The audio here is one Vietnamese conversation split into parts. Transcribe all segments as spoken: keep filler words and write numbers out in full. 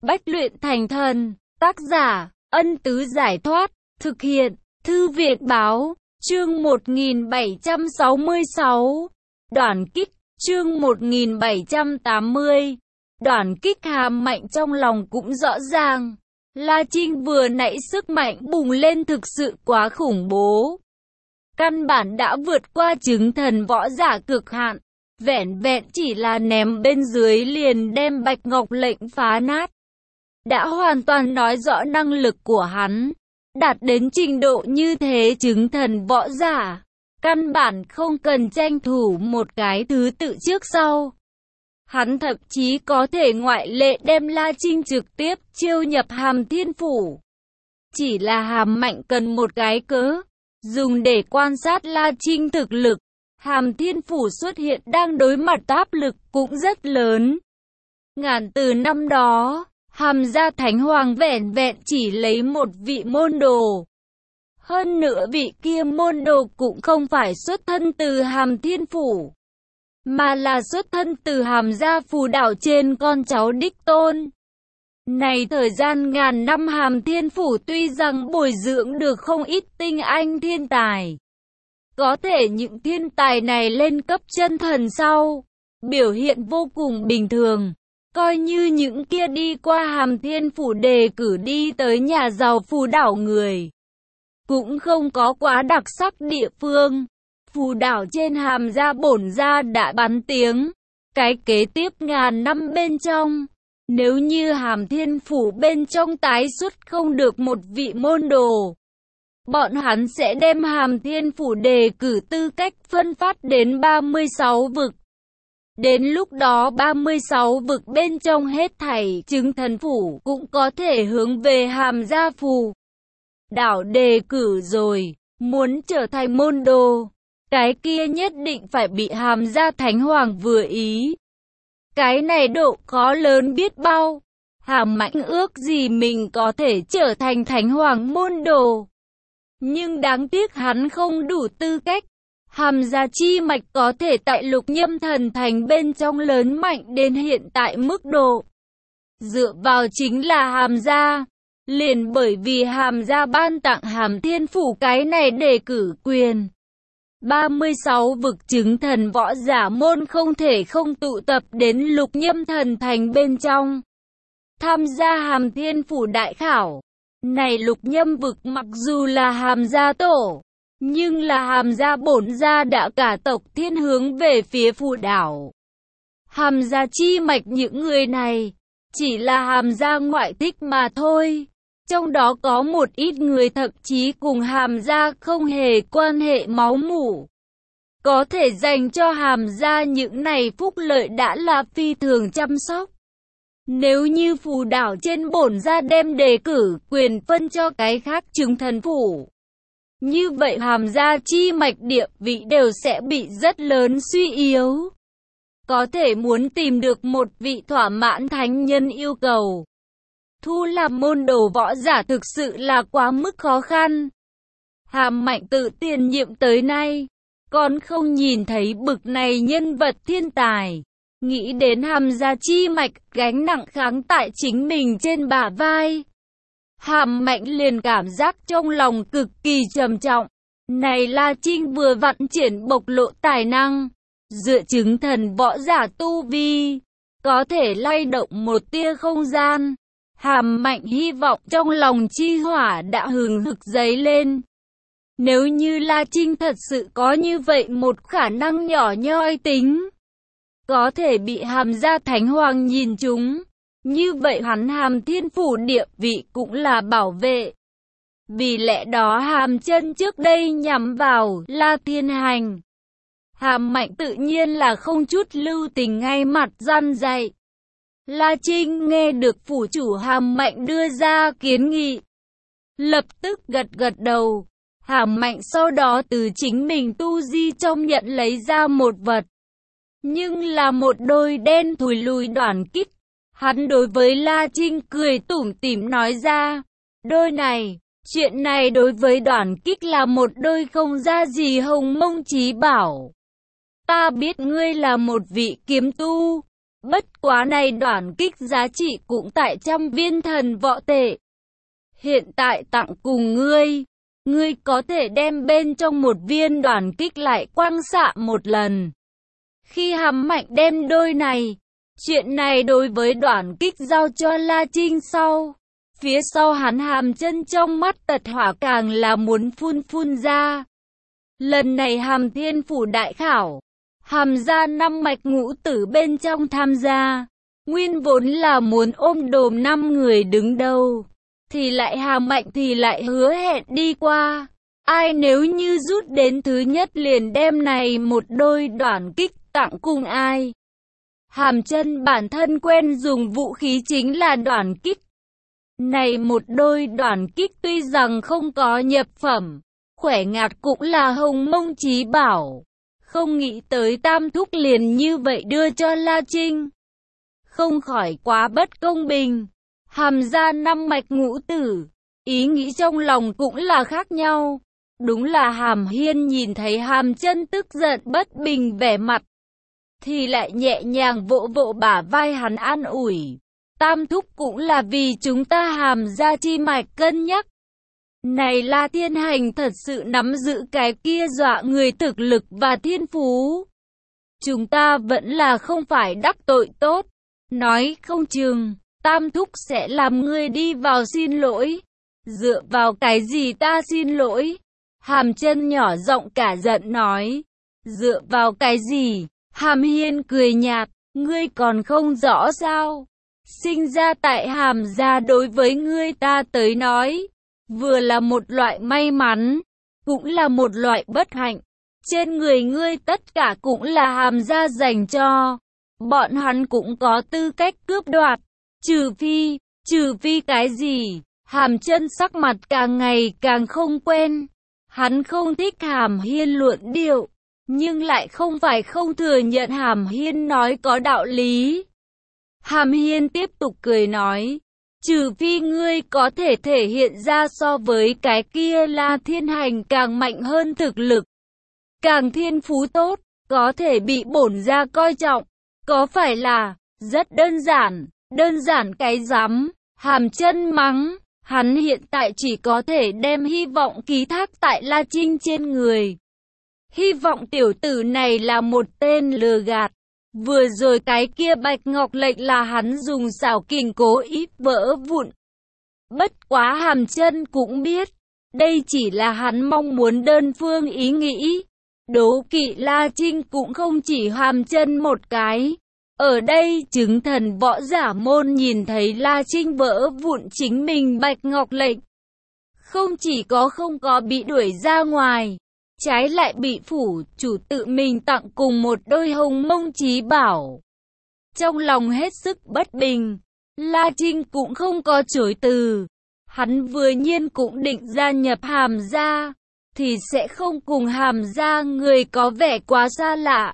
Bách luyện thành thần. Tác giả, Ân Tứ Giải Thoát. Thực hiện, Thư Việt Báo. Chương một nghìn bảy trăm sáu mươi sáu. Đoản kích. Chương một nghìn bảy trăm tám mươi. Đoản kích. Hàm Mạnh trong lòng cũng rõ ràng. La Trinh vừa nãy sức mạnh bùng lên thực sự quá khủng bố. Căn bản đã vượt qua chứng thần võ giả cực hạn. Vẹn vẹn chỉ là ném bên dưới liền đem Bạch Ngọc lệnh phá nát. Đã hoàn toàn nói rõ năng lực của hắn. Đạt đến trình độ như thế chứng thần võ giả. Căn bản không cần tranh thủ một cái thứ tự trước sau. Hắn thậm chí có thể ngoại lệ đem La Trinh trực tiếp chiêu nhập Hàm Thiên Phủ. Chỉ là Hàm Mạnh cần một cái cớ, dùng để quan sát La Trinh thực lực. Hàm Thiên Phủ xuất hiện đang đối mặt áp lực cũng rất lớn. Ngàn từ năm đó, Hàm gia Thánh Hoàng vẻn vẹn chỉ lấy một vị môn đồ. Hơn nữa vị kia môn đồ cũng không phải xuất thân từ Hàm Thiên Phủ, mà là xuất thân từ Hàm gia Phù Đảo trên con cháu đích tôn. Này thời gian ngàn năm Hàm Thiên Phủ tuy rằng bồi dưỡng được không ít tinh anh thiên tài. Có thể những thiên tài này lên cấp chân thần sau, biểu hiện vô cùng bình thường. Coi như những kia đi qua Hàm Thiên Phủ đề cử đi tới nhà giàu Phù Đảo người, cũng không có quá đặc sắc địa phương. Phù Đảo trên Hàm gia bổn gia đã bắn tiếng. Cái kế tiếp ngàn năm bên trong, nếu như Hàm Thiên Phủ bên trong tái xuất không được một vị môn đồ, bọn hắn sẽ đem Hàm Thiên Phủ đề cử tư cách phân phát đến ba mươi sáu vực. Đến lúc đó ba mươi sáu vực bên trong hết thảy chứng thần phủ cũng có thể hướng về Hàm gia Phù Đảo đề cử rồi. Muốn trở thành môn đồ, cái kia nhất định phải bị Hàm gia Thánh Hoàng vừa ý. Cái này độ khó lớn biết bao. Hàm Mạnh ước gì mình có thể trở thành Thánh Hoàng môn đồ. Nhưng đáng tiếc hắn không đủ tư cách. Hàm gia chi mạch có thể tại Lục Nhâm Thần Thành bên trong lớn mạnh đến hiện tại mức độ. Dựa vào chính là Hàm gia. Liền bởi vì Hàm gia ban tặng Hàm Thiên Phủ cái này đề cử quyền. ba mươi sáu vực chứng thần võ giả môn không thể không tụ tập đến Lục Nhâm Thần Thành bên trong. Tham gia Hàm Thiên Phủ đại khảo. Này Lục Nhâm vực mặc dù là Hàm gia tổ, nhưng là Hàm gia bổn gia đã cả tộc thiên hướng về phía Phù Đảo. Hàm gia chi mạch những người này, chỉ là Hàm gia ngoại thích mà thôi. Trong đó có một ít người thậm chí cùng Hàm gia không hề quan hệ máu mủ. Có thể dành cho Hàm gia những này phúc lợi đã là phi thường chăm sóc. Nếu như Phù Đảo trên bổn gia đem đề cử quyền phân cho cái khác chứng thần phủ, như vậy Hàm gia chi mạch địa vị đều sẽ bị rất lớn suy yếu. Có thể muốn tìm được một vị thỏa mãn thánh nhân yêu cầu, thu làm môn đồ võ giả thực sự là quá mức khó khăn. Hàm Mạnh tự tiền nhiệm tới nay, còn không nhìn thấy bực này nhân vật thiên tài. Nghĩ đến Hàm gia chi mạch gánh nặng kháng tại chính mình trên bả vai, Hàm Mạnh liền cảm giác trong lòng cực kỳ trầm trọng. Này La Trinh vừa vặn triển bộc lộ tài năng, dựa chứng thần võ giả tu vi, có thể lay động một tia không gian. Hàm Mạnh hy vọng trong lòng chi hỏa đã hừng hực dấy lên. Nếu như La Trinh thật sự có như vậy một khả năng nhỏ nhoi tính, có thể bị Hàm gia Thánh Hoàng nhìn trúng, như vậy hắn Hàm Thiên Phủ địa vị cũng là bảo vệ. Vì lẽ đó Hàm Chân trước đây nhắm vào La Thiên Hành. Hàm Mạnh tự nhiên là không chút lưu tình ngay mặt răn dạy. La Trinh nghe được phủ chủ Hàm Mạnh đưa ra kiến nghị, lập tức gật gật đầu. Hàm Mạnh sau đó từ chính mình tu di trong nhận lấy ra một vật, nhưng là một đôi đen thùi lùi đoản kích. Hắn đối với La Trinh cười tủm tỉm nói ra, đôi này, chuyện này đối với đoản kích là một đôi không ra gì hồng mông chí bảo. Ta biết ngươi là một vị kiếm tu, Bất quá này đoản kích giá trị cũng tại trăm viên thần võ tệ. Hiện tại tặng cùng ngươi, ngươi có thể đem bên trong một viên đoản kích lại quăng xạ một lần. Khi Hàm Mạnh đem đôi này, chuyện này đối với đoản kích giao cho La Trinh sau. Phía sau hắn Hàm Chân trong mắt tật hỏa càng là muốn phun phun ra. Lần này Hàm Thiên Phủ đại khảo, Hàm gia năm mạch ngũ tử bên trong tham gia, nguyên vốn là muốn ôm đồm năm người đứng đầu, thì lại Hàm Mạnh thì lại hứa hẹn đi qua. Ai nếu như rút đến thứ nhất liền đem này một đôi đoản kích tặng cùng ai. Hàm Chân bản thân quen dùng vũ khí chính là đoản kích. Này một đôi đoản kích tuy rằng không có nhập phẩm, khỏe ngạt cũng là hồng mông chí bảo. Không nghĩ tới Tam Thúc liền như vậy đưa cho La Trinh. Không khỏi quá bất công bình. Hàm gia năm mạch ngũ tử, ý nghĩ trong lòng cũng là khác nhau. Đúng là Hàm Hiên nhìn thấy Hàm Chân tức giận bất bình vẻ mặt, thì lại nhẹ nhàng vỗ vỗ bả vai hắn an ủi. Tam Thúc cũng là vì chúng ta Hàm gia chi mạch cân nhắc. Này La Thiên Hành thật sự nắm giữ cái kia dọa người thực lực và thiên phú. Chúng ta vẫn là không phải đắc tội tốt. Nói không chừng, Tam Thúc sẽ làm ngươi đi vào xin lỗi. Dựa vào cái gì ta xin lỗi? Hàm Chân nhỏ giọng cả giận nói. Dựa vào cái gì? Hàm Hiên cười nhạt, ngươi còn không rõ sao? Sinh ra tại Hàm gia đối với ngươi ta tới nói, vừa là một loại may mắn, cũng là một loại bất hạnh. Trên người ngươi tất cả cũng là Hàm gia dành cho. Bọn hắn cũng có tư cách cướp đoạt. Trừ phi, trừ phi cái gì? Hàm Chân sắc mặt càng ngày càng không quen. Hắn không thích Hàm Hiên luận điệu, nhưng lại không phải không thừa nhận Hàm Hiên nói có đạo lý. Hàm Hiên tiếp tục cười nói, trừ phi ngươi có thể thể hiện ra so với cái kia La Thiên Hành càng mạnh hơn thực lực, càng thiên phú tốt, có thể bị bổn gia coi trọng, có phải là rất đơn giản, đơn giản cái rắm. Hàm Chân mắng, hắn hiện tại chỉ có thể đem hy vọng ký thác tại La Trinh trên người. Hy vọng tiểu tử này là một tên lừa gạt. Vừa rồi cái kia bạch ngọc lệnh là hắn dùng xảo kình cố ý vỡ vụn. Bất quá Hàm Chân cũng biết, đây chỉ là hắn mong muốn đơn phương ý nghĩ. Đố kỵ La Trinh cũng không chỉ Hàm Chân một cái. Ở đây chứng thần võ giả môn nhìn thấy La Trinh vỡ vụn chính mình bạch ngọc lệnh. Không chỉ có không có bị đuổi ra ngoài, trái lại bị phủ chủ tự mình tặng cùng một đôi hồng mông chí bảo. Trong lòng hết sức bất bình, La Trinh cũng không có chối từ. Hắn vừa nhiên cũng định gia nhập Hàm gia, thì sẽ không cùng Hàm gia người có vẻ quá xa lạ.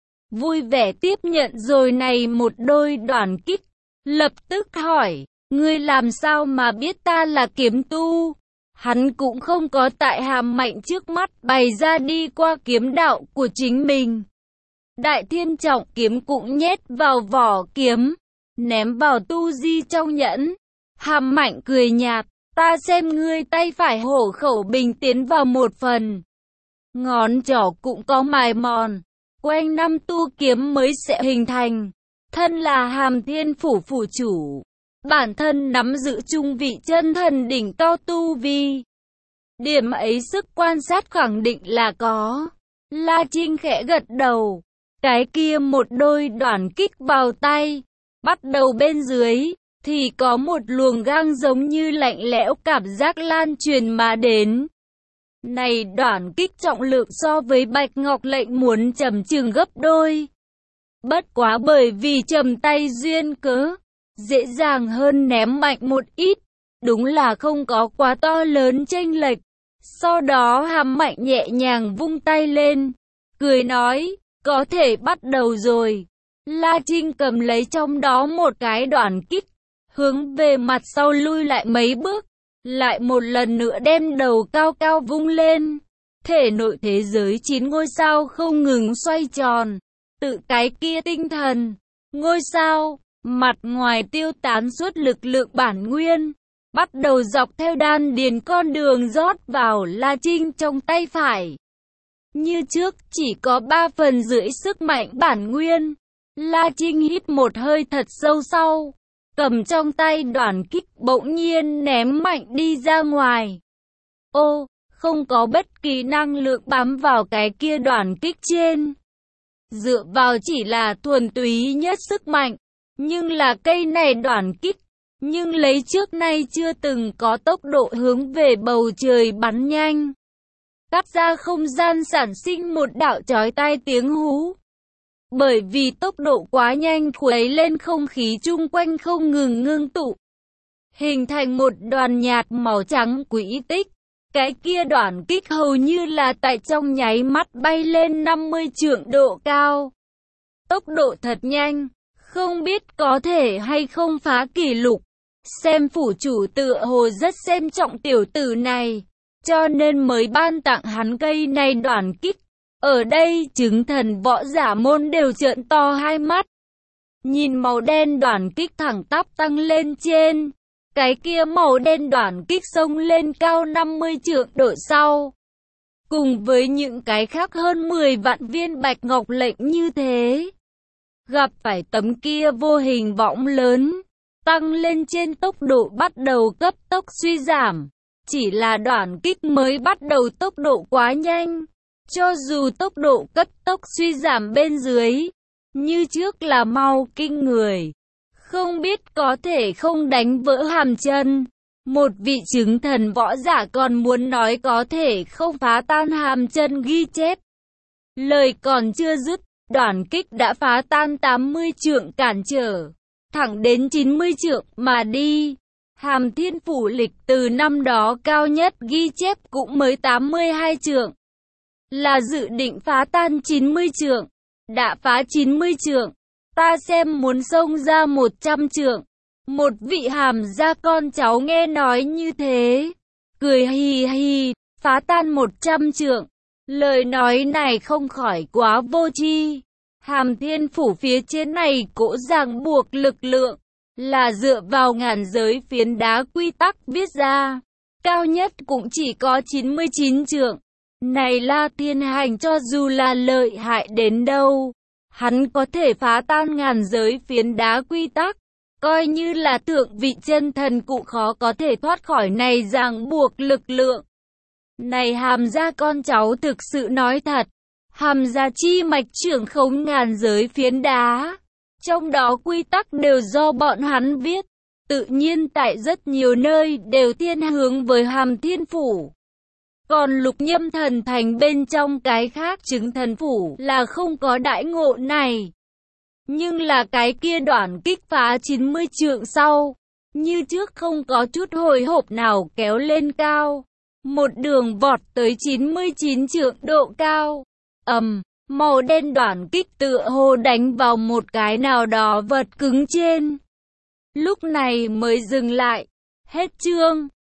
Vui vẻ tiếp nhận rồi này một đôi đoản kích, lập tức hỏi, ngươi làm sao mà biết ta là kiếm tu? Hắn cũng không có tại Hàm Mạnh trước mắt bày ra đi qua kiếm đạo của chính mình. Đại Thiên Trọng kiếm cũng nhét vào vỏ kiếm, ném vào tu di trong nhẫn. Hàm Mạnh cười nhạt, ta xem ngươi tay phải hổ khẩu bình tiến vào một phần. Ngón trỏ cũng có mài mòn, quanh năm tu kiếm mới sẽ hình thành. Thân là Hàm Thiên Phủ phủ chủ, bản thân nắm giữ trung vị chân thần đỉnh cao tu vi. Điểm ấy sức quan sát khẳng định là có. La Trinh khẽ gật đầu. Cái kia một đôi đoản kích vào tay. Bắt đầu bên dưới, thì có một luồng gang giống như lạnh lẽo cảm giác lan truyền mà đến. Này đoản kích trọng lượng so với bạch ngọc lệnh muốn trầm chừng gấp đôi. Bất quá bởi vì trầm tay duyên cớ, dễ dàng hơn ném mạnh một ít. Đúng là không có quá to lớn chênh lệch. Sau đó Hàm Mạnh nhẹ nhàng vung tay lên, cười nói, có thể bắt đầu rồi. La Trinh cầm lấy trong đó một cái đoản kích, hướng về mặt sau lui lại mấy bước, lại một lần nữa đem đầu cao cao vung lên. Thể nội thế giới chín ngôi sao không ngừng xoay tròn, tự cái kia tinh thần, ngôi sao, mặt ngoài tiêu tán suốt lực lượng bản nguyên, bắt đầu dọc theo đan điền con đường rót vào La Trinh trong tay phải. Như trước, chỉ có ba phần rưỡi sức mạnh bản nguyên. La Trinh hít một hơi thật sâu sau, cầm trong tay đoản kích bỗng nhiên ném mạnh đi ra ngoài. Ô, không có bất kỳ năng lượng bám vào cái kia đoản kích trên. Dựa vào chỉ là thuần túy nhất sức mạnh, nhưng là cây này đoản kích, nhưng lấy trước nay chưa từng có tốc độ hướng về bầu trời bắn nhanh. Cắt ra không gian sản sinh một đạo chói tai tiếng hú. Bởi vì tốc độ quá nhanh khuấy lên không khí chung quanh không ngừng ngưng tụ, hình thành một đoàn nhạt màu trắng quỹ tích. Cái kia đoản kích hầu như là tại trong nháy mắt bay lên năm mươi trượng độ cao. Tốc độ thật nhanh, không biết có thể hay không phá kỷ lục. Xem phủ chủ tựa hồ rất xem trọng tiểu tử này, cho nên mới ban tặng hắn cây này đoản kích. Ở đây chứng thần võ giả môn đều trợn to hai mắt. Nhìn màu đen đoản kích thẳng tắp tăng lên trên. Cái kia màu đen đoản kích xông lên cao năm mươi trượng độ sau. Cùng với những cái khác hơn mười vạn viên bạch ngọc lệnh như thế. Gặp phải tấm kia vô hình võng lớn. Tăng lên trên tốc độ bắt đầu cấp tốc suy giảm. Chỉ là đoản kích mới bắt đầu tốc độ quá nhanh. Cho dù tốc độ cấp tốc suy giảm bên dưới, như trước là mau kinh người. Không biết có thể không đánh vỡ hàm chân. Một vị chứng thần võ giả còn muốn nói có thể không phá tan hàm chân ghi chép. Lời còn chưa dứt, đoản kích đã phá tan tám mươi trượng cản trở, thẳng đến chín mươi trượng mà đi. Hàm Thiên Phủ lịch từ năm đó cao nhất ghi chép cũng mới tám mươi hai trượng. Là dự định phá tan chín mươi trượng, đã phá chín mươi trượng, ta xem muốn xông ra một trăm trượng. Một vị hàm gia con cháu nghe nói như thế, cười hì hì, phá tan một trăm trượng. Lời nói này không khỏi quá vô tri. Hàm Thiên Phủ phía trên này cỗ ràng buộc lực lượng, là dựa vào ngàn giới phiến đá quy tắc viết ra, cao nhất cũng chỉ có chín mươi chín trượng. Này La Thiên Hành cho dù là lợi hại đến đâu, hắn có thể phá tan ngàn giới phiến đá quy tắc, coi như là thượng vị chân thần cụ khó có thể thoát khỏi này ràng buộc lực lượng. Này hàm gia con cháu thực sự nói thật, hàm gia chi mạch trưởng khống ngàn giới phiến đá, trong đó quy tắc đều do bọn hắn viết, tự nhiên tại rất nhiều nơi đều thiên hướng với Hàm Thiên Phủ. Còn Lục Nhâm Thần Thành bên trong cái khác chứng thần phủ là không có đãi ngộ này. Nhưng là cái kia đoản kích phá chín mươi trượng sau, như trước không có chút hồi hộp nào kéo lên cao. Một đường vọt tới chín mươi chín trượng độ cao. Ầm, màu đen đoản kích tựa hồ đánh vào một cái nào đó vật cứng trên. Lúc này mới dừng lại. Hết chương.